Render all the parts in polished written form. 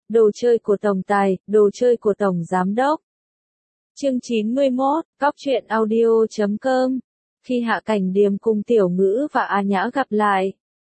Đồ chơi của tổng tài, đồ chơi của tổng giám đốc. Chương 91, Cóc truyện audio.com. Khi Hạ Cảnh Điềm cùng Tiểu Ngữ và A Nhã gặp lại,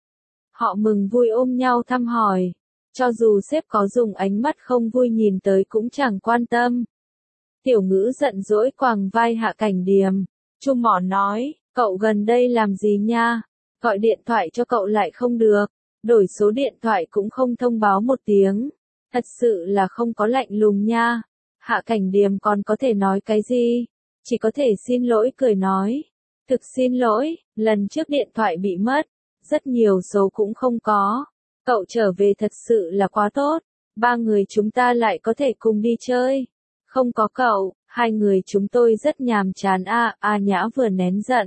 họ mừng vui ôm nhau thăm hỏi. Cho dù sếp có dùng ánh mắt không vui nhìn tới cũng chẳng quan tâm. Tiểu Ngữ giận dỗi quàng vai Hạ Cảnh Điềm. Chu mỏ nói, cậu gần đây làm gì nha? Gọi điện thoại cho cậu lại không được. Đổi số điện thoại cũng không thông báo một tiếng. Thật sự là không có lạnh lùng nha. Hạ Cảnh Điềm còn có thể nói cái gì? Chỉ có thể xin lỗi cười nói. Thực xin lỗi, lần trước điện thoại bị mất. Rất nhiều số cũng không có. Cậu trở về thật sự là quá tốt. Ba người chúng ta lại có thể cùng đi chơi. Không có cậu, hai người chúng tôi rất nhàm chán a. A Nhã vừa nén giận,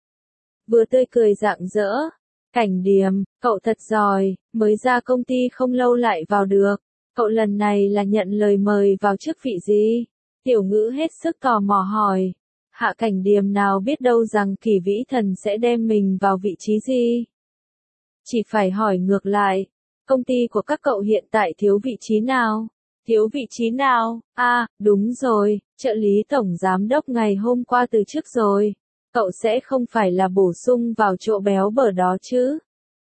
vừa tươi cười rạng rỡ. Cảnh Điềm, cậu thật giỏi, mới ra công ty không lâu lại vào được. Cậu lần này là nhận lời mời vào chức vị gì? Tiểu Ngữ hết sức tò mò hỏi. Hạ Cảnh Điềm nào biết đâu rằng Kỳ Vĩ Thần sẽ đem mình vào vị trí gì? Chỉ phải hỏi ngược lại, công ty của các cậu hiện tại thiếu vị trí nào? Thiếu vị trí nào? À, đúng rồi, trợ lý tổng giám đốc ngày hôm qua từ chức rồi. Cậu sẽ không phải là bổ sung vào chỗ béo bở đó chứ?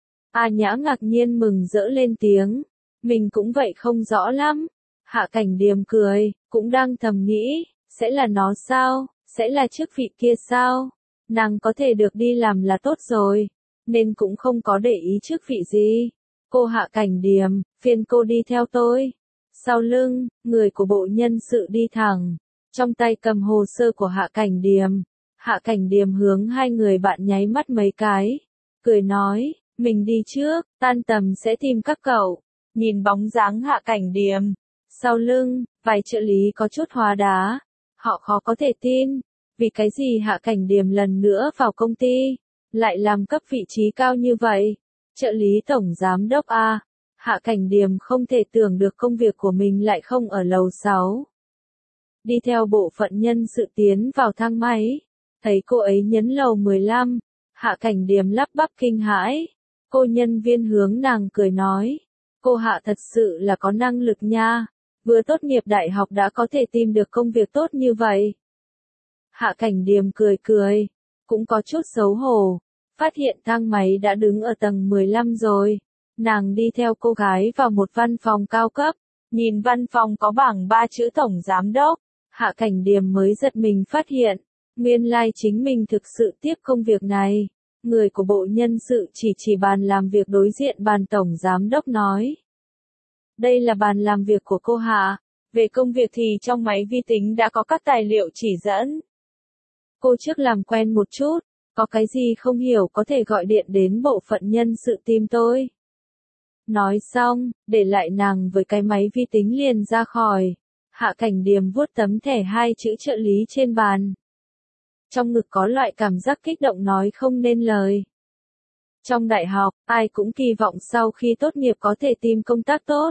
A Nhã ngạc nhiên mừng rỡ lên tiếng. Mình cũng vậy không rõ lắm. Hạ Cảnh Điềm cười, cũng đang thầm nghĩ, sẽ là nó sao? Sẽ là chức vị kia sao? Nàng có thể được đi làm là tốt rồi, nên cũng không có để ý chức vị gì. Cô Hạ Cảnh Điềm, phiền cô đi theo tôi. Sau lưng, người của bộ nhân sự đi thẳng, trong tay cầm hồ sơ của Hạ Cảnh Điềm. Hạ Cảnh Điềm hướng hai người bạn nháy mắt mấy cái, cười nói, mình đi trước, tan tầm sẽ tìm các cậu. Nhìn bóng dáng Hạ Cảnh Điềm, sau lưng, vài trợ lý có chút hóa đá. Họ khó có thể tin, vì cái gì Hạ Cảnh Điềm lần nữa vào công ty, lại làm cấp vị trí cao như vậy. Trợ lý tổng giám đốc A. Hạ Cảnh Điềm không thể tưởng được công việc của mình lại không ở lầu 6. Đi theo bộ phận nhân sự tiến vào thang máy, thấy cô ấy nhấn lầu 15, Hạ Cảnh Điềm lắp bắp kinh hãi. Cô nhân viên hướng nàng cười nói, cô Hạ thật sự là có năng lực nha, vừa tốt nghiệp đại học đã có thể tìm được công việc tốt như vậy. Hạ Cảnh Điềm cười cười, cũng có chút xấu hổ, phát hiện thang máy đã đứng ở tầng 15 rồi. Nàng đi theo cô gái vào một văn phòng cao cấp, nhìn văn phòng có bảng 3 chữ tổng giám đốc. Hạ Cảnh Điềm mới giật mình phát hiện, nguyên lai chính mình thực sự tiếp công việc này. Người của bộ nhân sự chỉ bàn làm việc đối diện bàn tổng giám đốc nói. Đây là bàn làm việc của cô Hạ, về công việc thì trong máy vi tính đã có các tài liệu chỉ dẫn. Cô trước làm quen một chút, có cái gì không hiểu có thể gọi điện đến bộ phận nhân sự tìm tôi. Nói xong, để lại nàng với cái máy vi tính liền ra khỏi. Hạ Cảnh Điềm vuốt tấm thẻ 2 chữ trợ lý trên bàn. Trong ngực có loại cảm giác kích động nói không nên lời. Trong đại học, ai cũng kỳ vọng sau khi tốt nghiệp có thể tìm công tác tốt.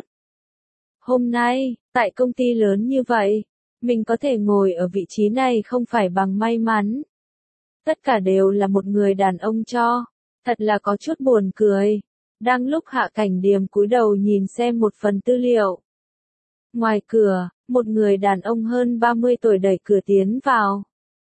Hôm nay, tại công ty lớn như vậy, mình có thể ngồi ở vị trí này không phải bằng may mắn. Tất cả đều là một người đàn ông cho. Thật là có chút buồn cười. Đang lúc Hạ Cảnh Điềm cúi đầu nhìn xem một phần tư liệu. Ngoài cửa, một người đàn ông hơn 30 tuổi đẩy cửa tiến vào.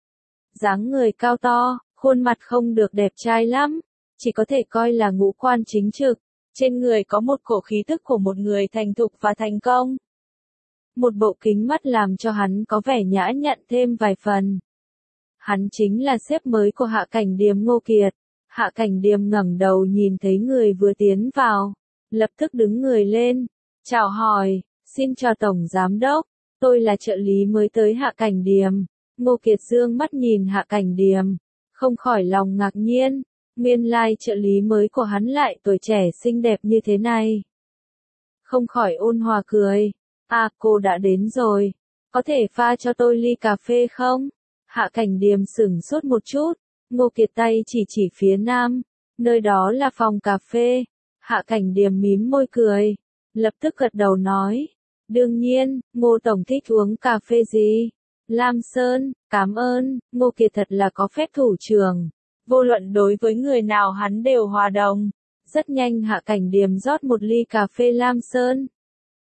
Dáng người cao to, khuôn mặt không được đẹp trai lắm, chỉ có thể coi là ngũ quan chính trực. Trên người có một cổ khí tức của một người thành thục và thành công. Một bộ kính mắt làm cho hắn có vẻ nhã nhặn thêm vài phần. Hắn chính là sếp mới của Hạ Cảnh Điềm Ngô Kiệt. Hạ Cảnh Điềm ngẩng đầu nhìn thấy người vừa tiến vào, lập tức đứng người lên, chào hỏi, xin chào tổng giám đốc, tôi là trợ lý mới tới Hạ Cảnh Điềm. Ngô Kiệt dương mắt nhìn Hạ Cảnh Điềm, không khỏi lòng ngạc nhiên, nguyên lai trợ lý mới của hắn lại tuổi trẻ xinh đẹp như thế này. Không khỏi ôn hòa cười, à cô đã đến rồi, có thể pha cho tôi ly cà phê không? Hạ Cảnh Điềm sửng sốt một chút. Ngô Kiệt tay chỉ phía nam, nơi đó là phòng cà phê. Hạ Cảnh Điềm mím môi cười, lập tức gật đầu nói, đương nhiên, Ngô tổng thích uống cà phê gì? Lam Sơn, cảm ơn. Ngô Kiệt thật là có phép thủ trưởng, vô luận đối với người nào hắn đều hòa đồng. Rất nhanh Hạ Cảnh Điềm rót một ly cà phê Lam Sơn.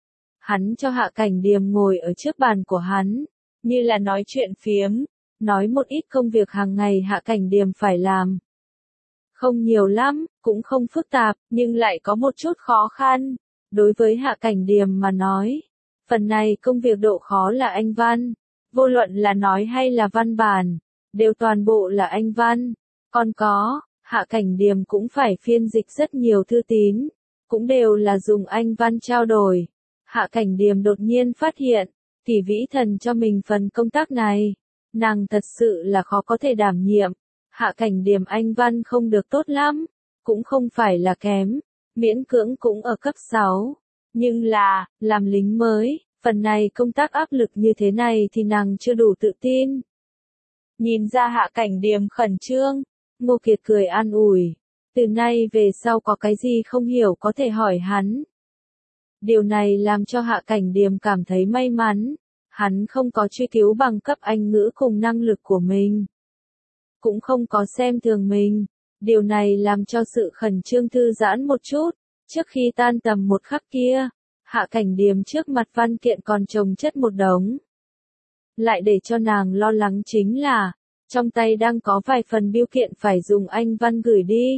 Hắn cho Hạ Cảnh Điềm ngồi ở trước bàn của hắn, như là nói chuyện phiếm, nói một ít công việc hàng ngày Hạ Cảnh Điềm phải làm. Không nhiều lắm, cũng không phức tạp, nhưng lại có một chút khó khăn. Đối với Hạ Cảnh Điềm mà nói, phần này công việc độ khó là Anh văn, vô luận là nói hay là văn bản, đều toàn bộ là Anh văn. Còn có, Hạ Cảnh Điềm cũng phải phiên dịch rất nhiều thư tín, cũng đều là dùng Anh văn trao đổi. Hạ Cảnh Điềm đột nhiên phát hiện, Kỷ Vĩ Thần cho mình phần công tác này, nàng thật sự là khó có thể đảm nhiệm. Hạ Cảnh Điềm Anh văn không được tốt lắm, cũng không phải là kém, miễn cưỡng cũng ở cấp 6. Nhưng là, làm lính mới, phần này công tác áp lực như thế này thì nàng chưa đủ tự tin. Nhìn ra Hạ Cảnh Điềm khẩn trương, Ngô Kiệt cười an ủi, từ nay về sau có cái gì không hiểu có thể hỏi hắn. Điều này làm cho Hạ Cảnh Điềm cảm thấy may mắn, hắn không có truy cứu bằng cấp Anh ngữ cùng năng lực của mình, cũng không có xem thường mình, điều này làm cho sự khẩn trương thư giãn một chút. Trước khi tan tầm một khắc kia, Hạ Cảnh Điềm trước mặt văn kiện còn chồng chất một đống. Lại để cho nàng lo lắng chính là, trong tay đang có vài phần biêu kiện phải dùng Anh văn gửi đi.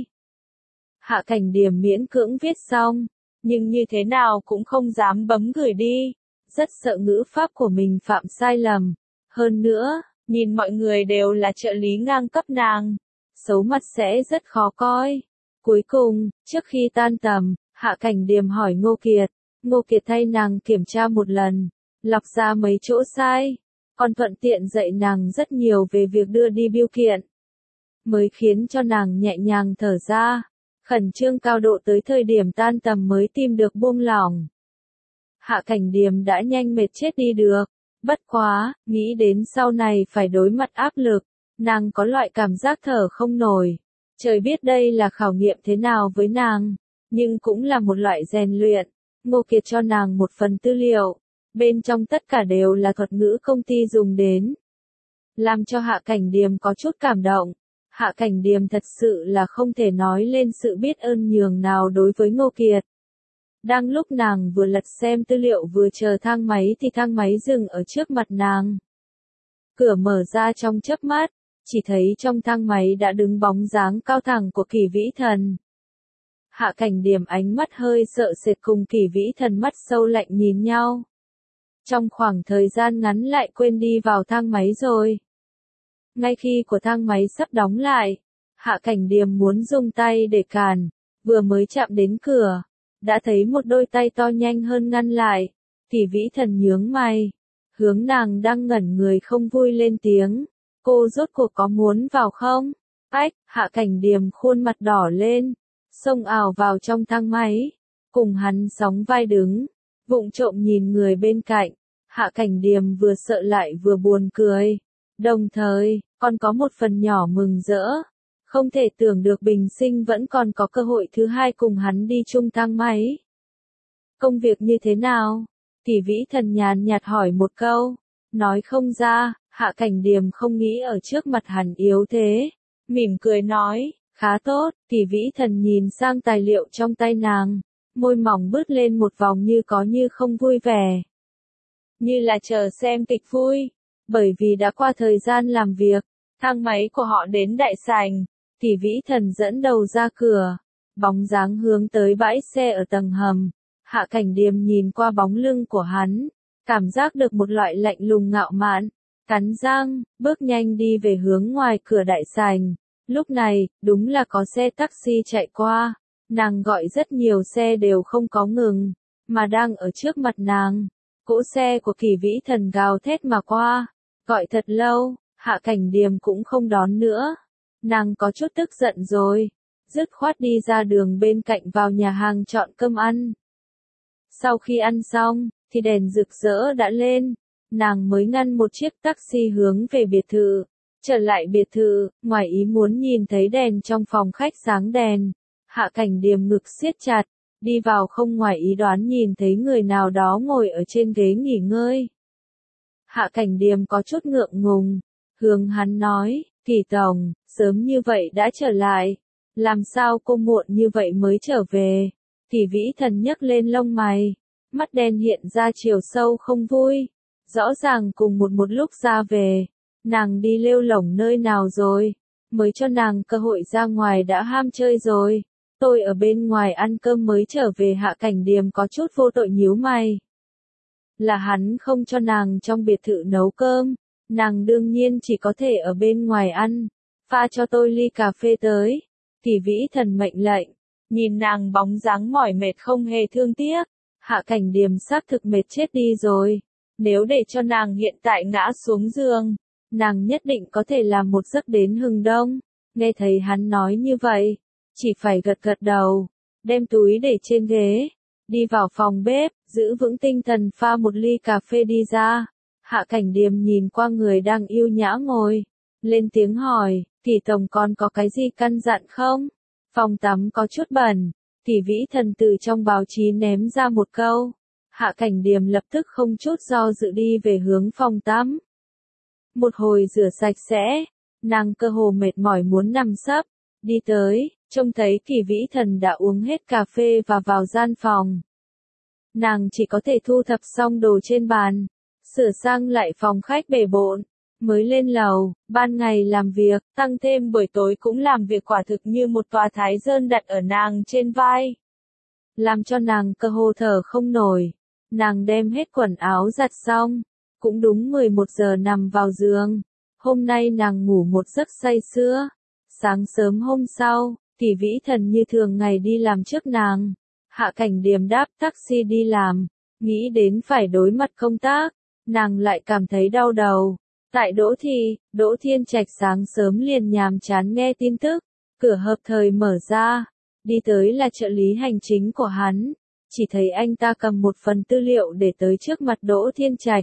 Hạ Cảnh Điềm miễn cưỡng viết xong, nhưng như thế nào cũng không dám bấm gửi đi, rất sợ ngữ pháp của mình phạm sai lầm. Hơn nữa, nhìn mọi người đều là trợ lý ngang cấp nàng, xấu mặt sẽ rất khó coi. Cuối cùng, trước khi tan tầm, Hạ Cảnh Điềm hỏi Ngô Kiệt, Ngô Kiệt thay nàng kiểm tra một lần, lọc ra mấy chỗ sai, còn thuận tiện dạy nàng rất nhiều về việc đưa đi biêu kiện, mới khiến cho nàng nhẹ nhàng thở ra, khẩn trương cao độ tới thời điểm tan tầm mới tìm được buông lỏng. Hạ Cảnh Điềm đã nhanh mệt chết đi được, bất quá, nghĩ đến sau này phải đối mặt áp lực, nàng có loại cảm giác thở không nổi. Trời biết đây là khảo nghiệm thế nào với nàng, nhưng cũng là một loại rèn luyện. Ngô Kiệt cho nàng một phần tư liệu, bên trong tất cả đều là thuật ngữ công ty dùng đến, làm cho Hạ Cảnh Điềm có chút cảm động. Hạ Cảnh Điềm thật sự là không thể nói lên sự biết ơn nhường nào đối với Ngô Kiệt. Đang lúc nàng vừa lật xem tư liệu vừa chờ thang máy thì thang máy dừng ở trước mặt nàng. Cửa mở ra trong chớp mắt, chỉ thấy trong thang máy đã đứng bóng dáng cao thẳng của Kỷ Vĩ Thần. Hạ Cảnh Điềm ánh mắt hơi sợ sệt cùng Kỷ Vĩ Thần mắt sâu lạnh nhìn nhau. Trong khoảng thời gian ngắn lại quên đi vào thang máy rồi. Ngay khi của thang máy sắp đóng lại, Hạ Cảnh Điềm muốn dùng tay để cản, vừa mới chạm đến cửa, đã thấy một đôi tay to nhanh hơn ngăn lại. Kỷ Vĩ Thần nhướng mày, hướng nàng đang ngẩn người không vui lên tiếng, cô rốt cuộc có muốn vào không? Ách, Hạ Cảnh Điềm khuôn mặt đỏ lên, xông ào vào trong thang máy, cùng hắn sóng vai đứng, vụng trộm nhìn người bên cạnh. Hạ Cảnh Điềm vừa sợ lại vừa buồn cười, đồng thời, còn có một phần nhỏ mừng rỡ. Không thể tưởng được Bình Sinh vẫn còn có cơ hội thứ hai cùng hắn đi chung thang máy. Công việc như thế nào? Kỷ Vĩ Thần nhàn nhạt hỏi một câu, nói không ra. Hạ Cảnh Điềm không nghĩ ở trước mặt hắn yếu thế, mỉm cười nói, khá tốt. Kỷ Vĩ Thần nhìn sang tài liệu trong tay nàng, môi mỏng bứt lên một vòng như có như không vui vẻ. Như là chờ xem kịch vui, bởi vì đã qua thời gian làm việc, thang máy của họ đến đại sảnh. Kỷ Vĩ Thần dẫn đầu ra cửa, bóng dáng hướng tới bãi xe ở tầng hầm. Hạ Cảnh Điềm nhìn qua bóng lưng của hắn, cảm giác được một loại lạnh lùng ngạo mạn, cắn răng, bước nhanh đi về hướng ngoài cửa đại sảnh. Lúc này, đúng là có xe taxi chạy qua, nàng gọi rất nhiều xe đều không có ngừng, mà đang ở trước mặt nàng. Cỗ xe của Kỷ Vĩ Thần gào thét mà qua, gọi thật lâu, Hạ Cảnh Điềm cũng không đón nữa. Nàng có chút tức giận rồi, dứt khoát đi ra đường bên cạnh vào nhà hàng chọn cơm ăn. Sau khi ăn xong, thì đèn rực rỡ đã lên, nàng mới ngăn một chiếc taxi hướng về biệt thự. Trở lại biệt thự, ngoài ý muốn nhìn thấy đèn trong phòng khách sáng đèn. Hạ Cảnh Điềm ngực siết chặt, đi vào không ngoài ý đoán nhìn thấy người nào đó ngồi ở trên ghế nghỉ ngơi. Hạ Cảnh Điềm có chút ngượng ngùng, hướng hắn nói, Kỷ tổng, sớm như vậy đã trở lại, làm sao cô muộn như vậy mới trở về? Kỷ Vĩ Thần nhấc lên lông mày, mắt đen hiện ra chiều sâu không vui. Rõ ràng cùng một lúc ra về, nàng đi lêu lổng nơi nào rồi, mới cho nàng cơ hội ra ngoài đã ham chơi rồi. Tôi ở bên ngoài ăn cơm mới trở về. Hạ Cảnh Điềm có chút vô tội nhíu mày. Là hắn không cho nàng trong biệt thự nấu cơm, nàng đương nhiên chỉ có thể ở bên ngoài ăn. Pha cho tôi ly cà phê tới. Kỳ Vĩ Thần mệnh lệnh, nhìn nàng bóng dáng mỏi mệt không hề thương tiếc. Hạ Cảnh Điềm xác thực mệt chết đi rồi. Nếu để cho nàng hiện tại ngã xuống giường, nàng nhất định có thể làm một giấc đến hừng đông. Nghe thấy hắn nói như vậy, chỉ phải gật gật đầu, đem túi để trên ghế, đi vào phòng bếp, giữ vững tinh thần pha một ly cà phê đi ra. Hạ Cảnh Điềm nhìn qua người đang yêu nhã ngồi, lên tiếng hỏi, Kỳ tổng còn có cái gì căn dặn không? Phòng tắm có chút bẩn. Kỳ Vĩ Thần từ trong báo chí ném ra một câu. Hạ Cảnh Điềm lập tức không chút do dự đi về hướng phòng tắm. Một hồi rửa sạch sẽ, nàng cơ hồ mệt mỏi muốn nằm sấp, đi tới, trông thấy Kỳ Vĩ Thần đã uống hết cà phê và vào gian phòng. Nàng chỉ có thể thu thập xong đồ trên bàn, sửa sang lại phòng khách bề bộn, mới lên lầu. Ban ngày làm việc, tăng thêm buổi tối cũng làm việc, quả thực như một tòa thái sơn đặt ở nàng trên vai, làm cho nàng cơ hồ thở không nổi. Nàng đem hết quần áo giặt xong, cũng đúng 11 giờ nằm vào giường. Hôm nay nàng ngủ một giấc say sưa. Sáng sớm hôm sau, Kỳ Vĩ Thần như thường ngày đi làm trước nàng. Hạ Cảnh Điềm đáp taxi đi làm, nghĩ đến phải đối mặt công tác, nàng lại cảm thấy đau đầu. Tại Đỗ Thị, Đỗ Thiên Trạch sáng sớm liền nhàm chán nghe tin tức, cửa hợp thời mở ra, đi tới là trợ lý hành chính của hắn, chỉ thấy anh ta cầm một phần tư liệu để tới trước mặt Đỗ Thiên Trạch.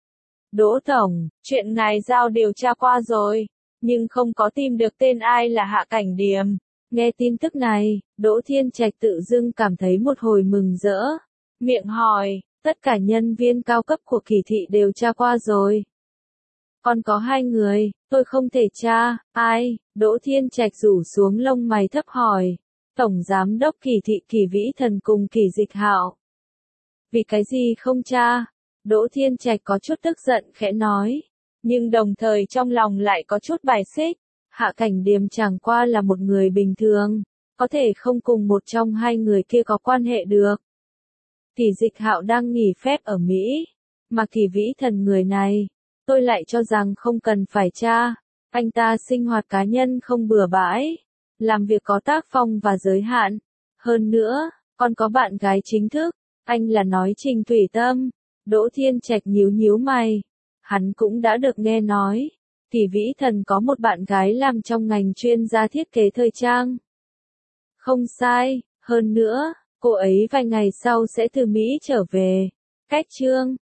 Đỗ Tổng, chuyện ngài giao điều tra qua rồi, nhưng không có tìm được tên ai là Hạ Cảnh Điềm. Nghe tin tức này, Đỗ Thiên Trạch tự dưng cảm thấy một hồi mừng rỡ, miệng hỏi, tất cả nhân viên cao cấp của Kỳ thị đều tra qua rồi. Còn có 2 người, tôi không thể tra, ai? Đỗ Thiên Trạch rủ xuống lông mày thấp hỏi. Tổng Giám đốc Kỳ thị Kỳ Vĩ Thần cùng Kỳ Dịch Hạo. Vì cái gì không tra? Đỗ Thiên Trạch có chút tức giận khẽ nói, nhưng đồng thời trong lòng lại có chút bài xích. Hạ Cảnh Điềm chẳng qua là một người bình thường, có thể không cùng một trong 2 người kia có quan hệ được. Kỳ Dịch Hạo đang nghỉ phép ở Mỹ, mà Kỳ Vĩ Thần người này, tôi lại cho rằng không cần phải tra. Anh ta sinh hoạt cá nhân không bừa bãi, làm việc có tác phong và giới hạn. Hơn nữa, còn có bạn gái chính thức. Anh là nói Trình Thủy Tâm. Đỗ Thiên Trạch nhíu nhíu mày. Hắn cũng đã được nghe nói, Kỳ Vĩ Thần có một bạn gái làm trong ngành chuyên gia thiết kế thời trang. Không sai, hơn nữa, cô ấy vài ngày sau sẽ từ Mỹ trở về. Cách chương